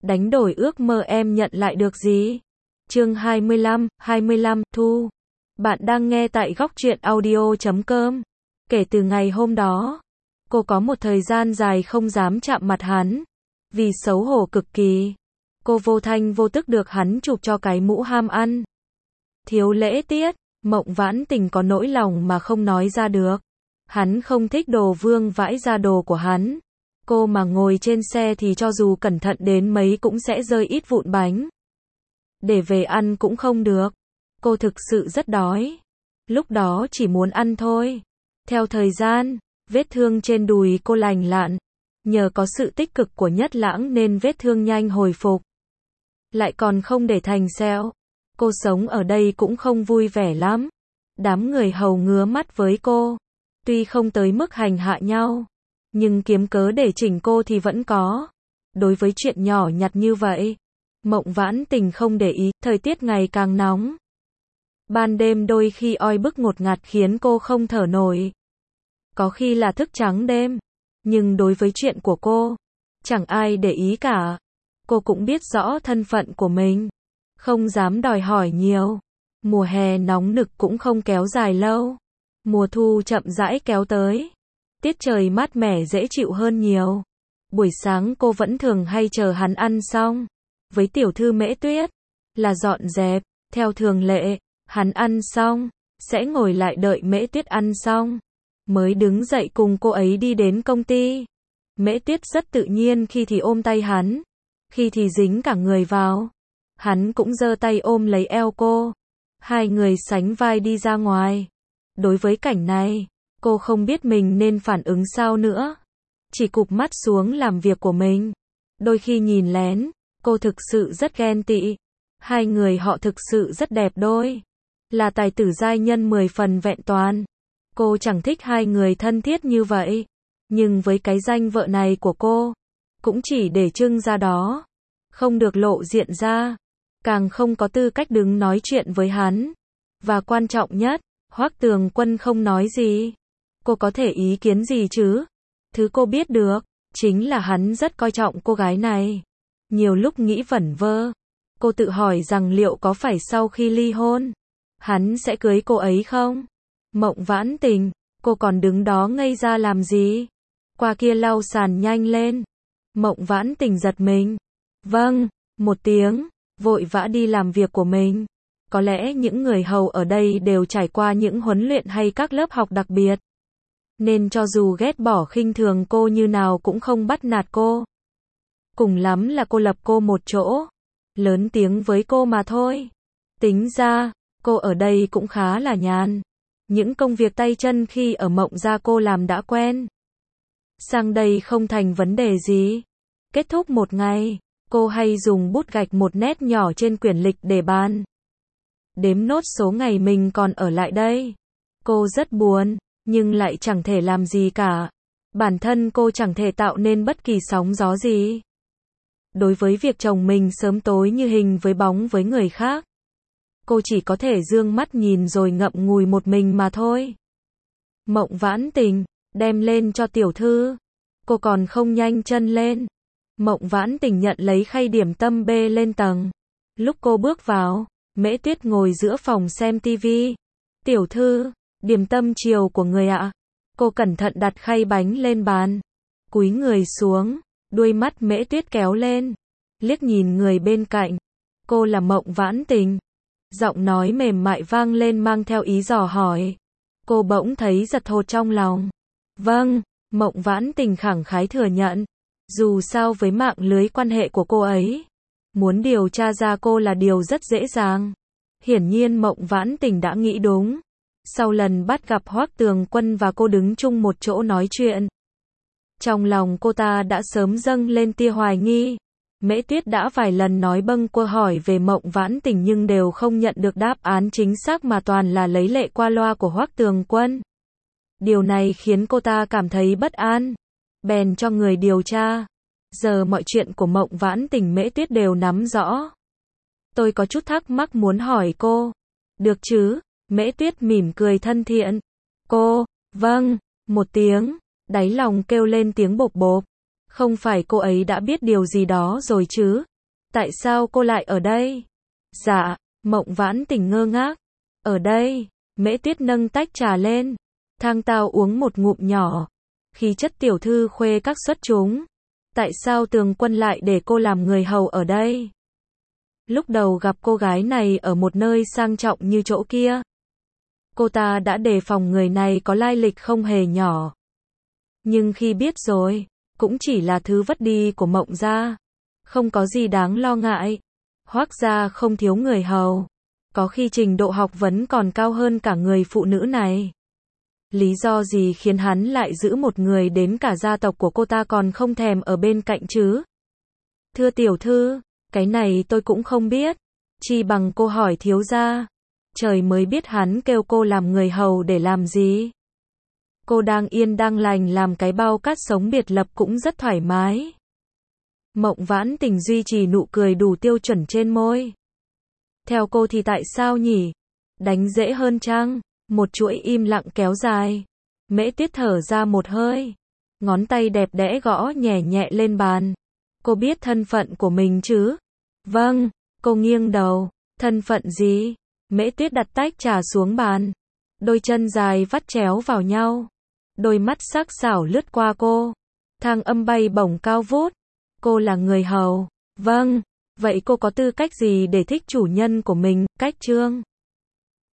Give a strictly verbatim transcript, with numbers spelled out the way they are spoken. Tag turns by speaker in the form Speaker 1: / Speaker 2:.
Speaker 1: đánh đổi ước mơ em nhận lại được gì? Chương hai mươi lăm, hai mươi lăm, Thu. Bạn đang nghe tại góc truyện audio chấm com. Kể từ ngày hôm đó, cô có một thời gian dài không dám chạm mặt hắn. Vì xấu hổ cực kỳ, cô vô thanh vô tức được hắn chụp cho cái mũ ham ăn. Thiếu lễ tiết, Mộng Vãn Tình có nỗi lòng mà không nói ra được. Hắn không thích đồ vương vãi ra đồ của hắn. Cô mà ngồi trên xe thì cho dù cẩn thận đến mấy cũng sẽ rơi ít vụn bánh. Để về ăn cũng không được. Cô thực sự rất đói. Lúc đó chỉ muốn ăn thôi. Theo thời gian, vết thương trên đùi cô lành lặn. Nhờ có sự tích cực của Nhất Lãng nên vết thương nhanh hồi phục. Lại còn không để thành sẹo. Cô sống ở đây cũng không vui vẻ lắm. Đám người hầu ngứa mắt với cô. Tuy không tới mức hành hạ nhau, nhưng kiếm cớ để chỉnh cô thì vẫn có. Đối với chuyện nhỏ nhặt như vậy, Mộng Vãn Tình không để ý. Thời tiết ngày càng nóng. Ban đêm đôi khi oi bức ngột ngạt khiến cô không thở nổi. Có khi là thức trắng đêm. Nhưng đối với chuyện của cô, chẳng ai để ý cả. Cô cũng biết rõ thân phận của mình. Không dám đòi hỏi nhiều. Mùa hè nóng nực cũng không kéo dài lâu. Mùa thu chậm rãi kéo tới. Tiết trời mát mẻ dễ chịu hơn nhiều. Buổi sáng cô vẫn thường hay chờ hắn ăn xong. Với tiểu thư Mễ Tuyết, là dọn dẹp. Theo thường lệ, hắn ăn xong, sẽ ngồi lại đợi Mễ Tuyết ăn xong. Mới đứng dậy cùng cô ấy đi đến công ty. Mễ Tuyết rất tự nhiên khi thì ôm tay hắn. Khi thì dính cả người vào. Hắn cũng giơ tay ôm lấy eo cô. Hai người sánh vai đi ra ngoài. Đối với cảnh này, cô không biết mình nên phản ứng sao nữa. Chỉ cụp mắt xuống làm việc của mình. Đôi khi nhìn lén, cô thực sự rất ghen tị. Hai người họ thực sự rất đẹp đôi. Là tài tử giai nhân mười phần vẹn toàn. Cô chẳng thích hai người thân thiết như vậy. Nhưng với cái danh vợ này của cô, cũng chỉ để trưng ra đó. Không được lộ diện ra. Càng không có tư cách đứng nói chuyện với hắn. Và quan trọng nhất, Hoắc Tường Quân không nói gì. Cô có thể ý kiến gì chứ? Thứ cô biết được, chính là hắn rất coi trọng cô gái này. Nhiều lúc nghĩ vẩn vơ. Cô tự hỏi rằng liệu có phải sau khi ly hôn, hắn sẽ cưới cô ấy không? Mộng Vãn Tình, cô còn đứng đó ngây ra làm gì? Qua kia lau sàn nhanh lên. Mộng Vãn Tình giật mình. Vâng, một tiếng, vội vã đi làm việc của mình. Có lẽ những người hầu ở đây đều trải qua những huấn luyện hay các lớp học đặc biệt. Nên cho dù ghét bỏ khinh thường cô như nào cũng không bắt nạt cô. Cùng lắm là cô lập cô một chỗ. Lớn tiếng với cô mà thôi. Tính ra, cô ở đây cũng khá là nhàn. Những công việc tay chân khi ở Mộng gia cô làm đã quen. Sang đây không thành vấn đề gì. Kết thúc một ngày, cô hay dùng bút gạch một nét nhỏ trên quyển lịch để bàn. Đếm nốt số ngày mình còn ở lại đây. Cô rất buồn, nhưng lại chẳng thể làm gì cả. Bản thân cô chẳng thể tạo nên bất kỳ sóng gió gì. Đối với việc chồng mình sớm tối như hình với bóng với người khác, cô chỉ có thể dương mắt nhìn rồi ngậm ngùi một mình mà thôi. Mộng Vãn Tình, đem lên cho tiểu thư. Cô còn không nhanh chân lên. Mộng Vãn Tình nhận lấy khay điểm tâm bê lên tầng. Lúc cô bước vào, Mễ Tuyết ngồi giữa phòng xem tivi. Tiểu thư, điểm tâm chiều của người ạ. Cô cẩn thận đặt khay bánh lên bàn. Cúi người xuống, đuôi mắt Mễ Tuyết kéo lên. Liếc nhìn người bên cạnh. Cô là Mộng Vãn Tình. Giọng nói mềm mại vang lên mang theo ý dò hỏi. Cô bỗng thấy giật thột trong lòng. Vâng, Mộng Vãn Tình khẳng khái thừa nhận. Dù sao với mạng lưới quan hệ của cô ấy, muốn điều tra ra cô là điều rất dễ dàng. Hiển nhiên Mộng Vãn Tình đã nghĩ đúng. Sau lần bắt gặp Hoắc Tường Quân và cô đứng chung một chỗ nói chuyện, trong lòng cô ta đã sớm dâng lên tia hoài nghi. Mễ Tuyết đã vài lần nói bâng quơ hỏi về Mộng Vãn Tình nhưng đều không nhận được đáp án chính xác mà toàn là lấy lệ qua loa của Hoắc Tường Quân. Điều này khiến cô ta cảm thấy bất an. Bèn cho người điều tra. Giờ mọi chuyện của Mộng Vãn Tình Mễ Tuyết đều nắm rõ. Tôi có chút thắc mắc muốn hỏi cô. Được chứ? Mễ Tuyết mỉm cười thân thiện. Cô, vâng, một tiếng. Đáy lòng kêu lên tiếng bộp bộp. Không phải cô ấy đã biết điều gì đó rồi chứ? Tại sao cô lại ở đây? Dạ, Mộng Vãn Tình ngơ ngác. Ở đây, Mễ Tuyết nâng tách trà lên. Thang Tao uống một ngụm nhỏ. Khí chất tiểu thư khuê các xuất chúng. Tại sao Tường Quân lại để cô làm người hầu ở đây? Lúc đầu gặp cô gái này ở một nơi sang trọng như chỗ kia, cô ta đã đề phòng người này có lai lịch không hề nhỏ. Nhưng khi biết rồi, cũng chỉ là thứ vất đi của Mộng gia. Không có gì đáng lo ngại. Hoác gia không thiếu người hầu. Có khi trình độ học vấn còn cao hơn cả người phụ nữ này. Lý do gì khiến hắn lại giữ một người đến cả gia tộc của cô ta còn không thèm ở bên cạnh chứ? Thưa tiểu thư, cái này tôi cũng không biết. Chi bằng cô hỏi thiếu gia. Trời mới biết hắn kêu cô làm người hầu để làm gì. Cô đang yên đang lành làm cái bao cát sống biệt lập cũng rất thoải mái. Mộng Vãn Tình duy trì nụ cười đủ tiêu chuẩn trên môi. Theo cô thì tại sao nhỉ? Đánh dễ hơn chăng? Một chuỗi im lặng kéo dài. Mễ Tuyết thở ra một hơi. Ngón tay đẹp đẽ gõ nhẹ nhẹ lên bàn. Cô biết thân phận của mình chứ? Vâng, cô nghiêng đầu. Thân phận gì? Mễ Tuyết đặt tách trà xuống bàn. Đôi chân dài vắt chéo vào nhau. Đôi mắt sắc sảo lướt qua cô. Thang âm bay bổng cao vút. Cô là người hầu. Vâng, vậy cô có tư cách gì để thích chủ nhân của mình? Cách trương.